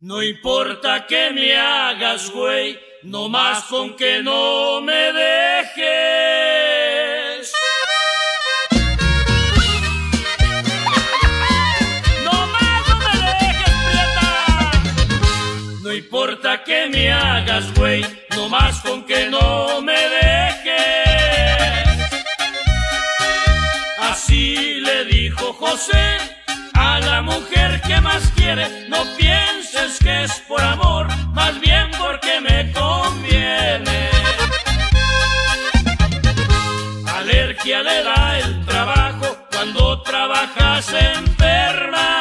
No importa que me hagas, güey, nomás con que no me dejes. Nomás no me dejes, prieta. No importa que me hagas, güey, nomás con que no me dejes. Así le dijo José a la mujer que más quiere: no pienses que es por amor, más bien porque me conviene. Alergia le da el trabajo cuando trabajas enferma,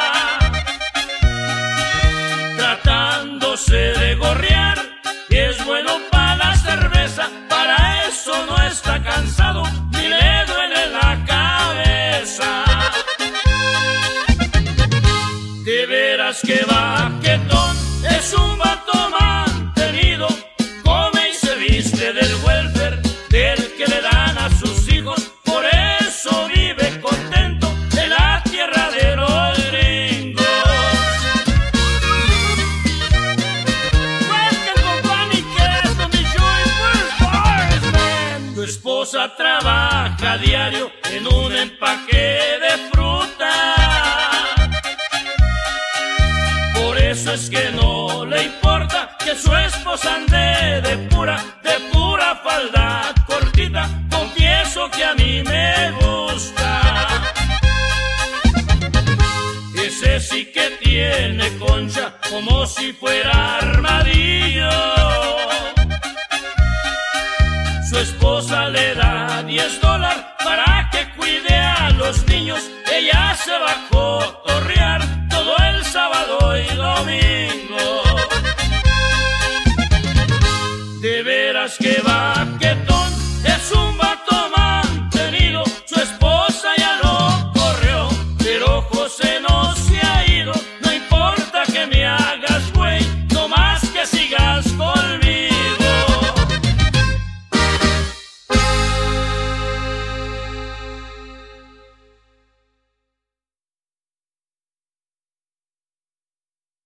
tratándose de gorrear, y es bueno para la cerveza, para eso no está cansado ni le duele la cabeza. De veras que baquetón, es un vato mantenido, come y se viste del welfare, del que le dan a sus hijos, por eso vive contento en la tierra de los gringos. Welcome company, que esto mi Joy. Tu esposa trabaja a diario en un empaque de fruta, por eso es que no le importa que su esposa ande de pura falda cortita. Confieso que a mí me gusta. Ese sí que tiene concha como si fuera armadillo. Su esposa le da $10 para que cuide a los niños. Ella se va a cotorrear todo el sábado y domingo.